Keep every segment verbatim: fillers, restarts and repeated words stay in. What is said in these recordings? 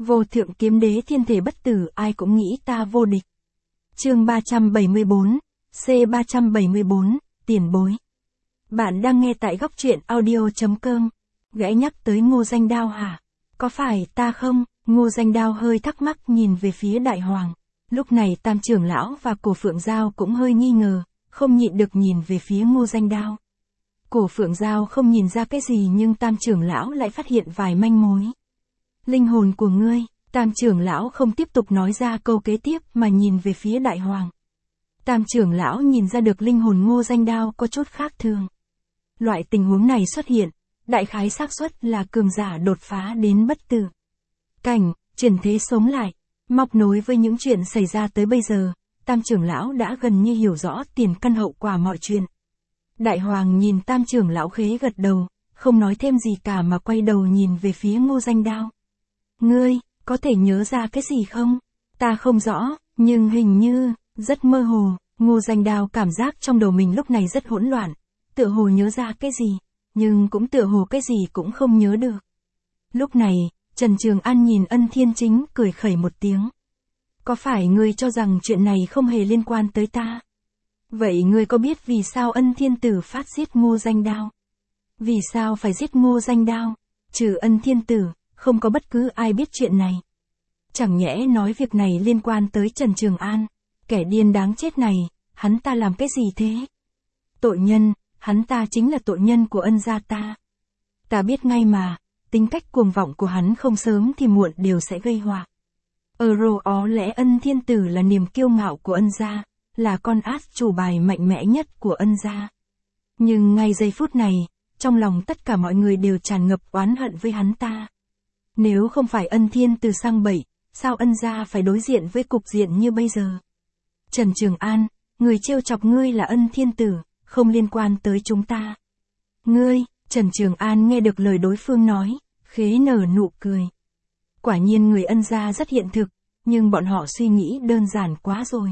Vô thượng kiếm đế thiên thể bất tử, ai cũng nghĩ ta vô địch. Chương ba trăm bảy mươi bốn, C ba trăm bảy mươi bốn, tiền bối. Bạn đang nghe tại góc truyện audio.com. Gãy nhắc tới Ngô Danh Đao hả? Có phải ta không? Ngô Danh Đao hơi thắc mắc nhìn về phía Đại Hoàng. Lúc này Tam trưởng lão và Cổ Phượng Giao cũng hơi nghi ngờ, không nhịn được nhìn về phía Ngô Danh Đao. Cổ Phượng Giao không nhìn ra cái gì nhưng Tam trưởng lão lại phát hiện vài manh mối. Linh hồn của ngươi, Tam trưởng lão không tiếp tục nói ra câu kế tiếp mà nhìn về phía Đại Hoàng. Tam trưởng lão nhìn ra được linh hồn Ngô Danh Đao có chút khác thường. Loại tình huống này xuất hiện, đại khái xác suất là cường giả đột phá đến bất tử cảnh, chuyển thế sống lại. Móc nối với những chuyện xảy ra tới bây giờ, Tam trưởng lão đã gần như hiểu rõ tiền căn hậu quả mọi chuyện. Đại Hoàng nhìn Tam trưởng lão khế gật đầu, không nói thêm gì cả mà quay đầu nhìn về phía Ngô Danh Đao. Ngươi, có thể nhớ ra cái gì không? Ta không rõ, nhưng hình như, rất mơ hồ. Ngô Danh Đao cảm giác trong đầu mình lúc này rất hỗn loạn, tựa hồ nhớ ra cái gì, nhưng cũng tựa hồ cái gì cũng không nhớ được. Lúc này, Trần Trường An nhìn Ân Thiên Chính cười khẩy một tiếng. Có phải ngươi cho rằng chuyện này không hề liên quan tới ta? Vậy ngươi có biết vì sao Ân Thiên Tử phát giết Ngô Danh Đao? Vì sao phải giết Ngô Danh Đao? Trừ Ân Thiên Tử, không có bất cứ ai biết chuyện này. Chẳng nhẽ nói việc này liên quan tới Trần Trường An, kẻ điên đáng chết này, hắn ta làm cái gì thế? Tội nhân, hắn ta chính là tội nhân của Ân gia ta. Ta biết ngay mà, tính cách cuồng vọng của hắn không sớm thì muộn đều sẽ gây họa. Ở rồ ó lẽ Ân Thiên Tử là niềm kiêu ngạo của Ân gia, là con át chủ bài mạnh mẽ nhất của Ân gia. Nhưng ngay giây phút này, trong lòng tất cả mọi người đều tràn ngập oán hận với hắn ta. Nếu không phải Ân Thiên Tử sang bậy, sao Ân gia phải đối diện với cục diện như bây giờ? Trần Trường An, người trêu chọc ngươi là Ân Thiên Tử, không liên quan tới chúng ta. Ngươi, Trần Trường An nghe được lời đối phương nói, khế nở nụ cười. Quả nhiên người Ân gia rất hiện thực, nhưng bọn họ suy nghĩ đơn giản quá rồi.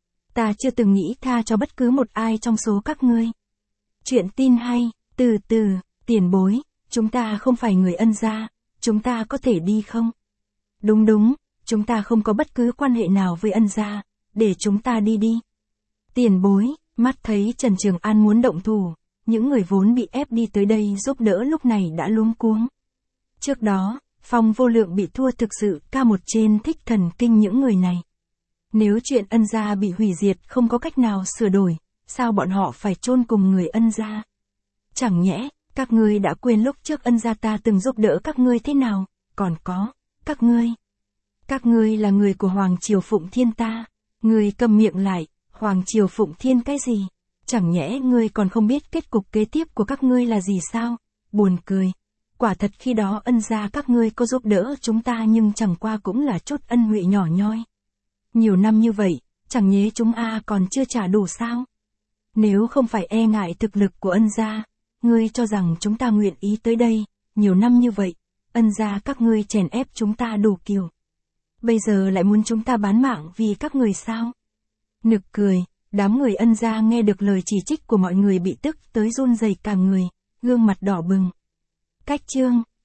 Ta chưa từng nghĩ tha cho bất cứ một ai trong số các ngươi. Chuyện tin hay, từ từ, tiền bối, chúng ta không phải người Ân gia, chúng ta có thể đi không? Đúng đúng, chúng ta không có bất cứ quan hệ nào với Ân gia, để chúng ta đi đi. Tiền bối, mắt thấy Trần Trường An muốn động thủ, những người vốn bị ép đi tới đây giúp đỡ lúc này đã luống cuống. Trước đó, Phong Vô Lượng bị thua thực sự ca một trên thích thần kinh những người này. Nếu chuyện Ân gia bị hủy diệt không có cách nào sửa đổi, sao bọn họ phải chôn cùng người Ân gia? Chẳng nhẽ, các ngươi đã quên lúc trước Ân gia ta từng giúp đỡ các ngươi thế nào, còn có, các ngươi. Các ngươi là người của Hoàng Triều Phụng Thiên ta, ngươi cầm miệng lại, Hoàng Triều Phụng Thiên cái gì? Chẳng nhẽ ngươi còn không biết kết cục kế tiếp của các ngươi là gì sao? Buồn cười. Quả thật khi đó Ân gia các ngươi có giúp đỡ chúng ta nhưng chẳng qua cũng là chút ân huệ nhỏ nhoi. Nhiều năm như vậy, chẳng nhẽ chúng a còn chưa trả đủ sao? Nếu không phải e ngại thực lực của Ân gia, ngươi cho rằng chúng ta nguyện ý tới đây, nhiều năm như vậy, Ân gia các ngươi chèn ép chúng ta đủ kiểu. Bây giờ lại muốn chúng ta bán mạng vì các người sao? Nực cười, đám người Ân gia nghe được lời chỉ trích của mọi người bị tức tới run rẩy cả người, gương mặt đỏ bừng. Cách chương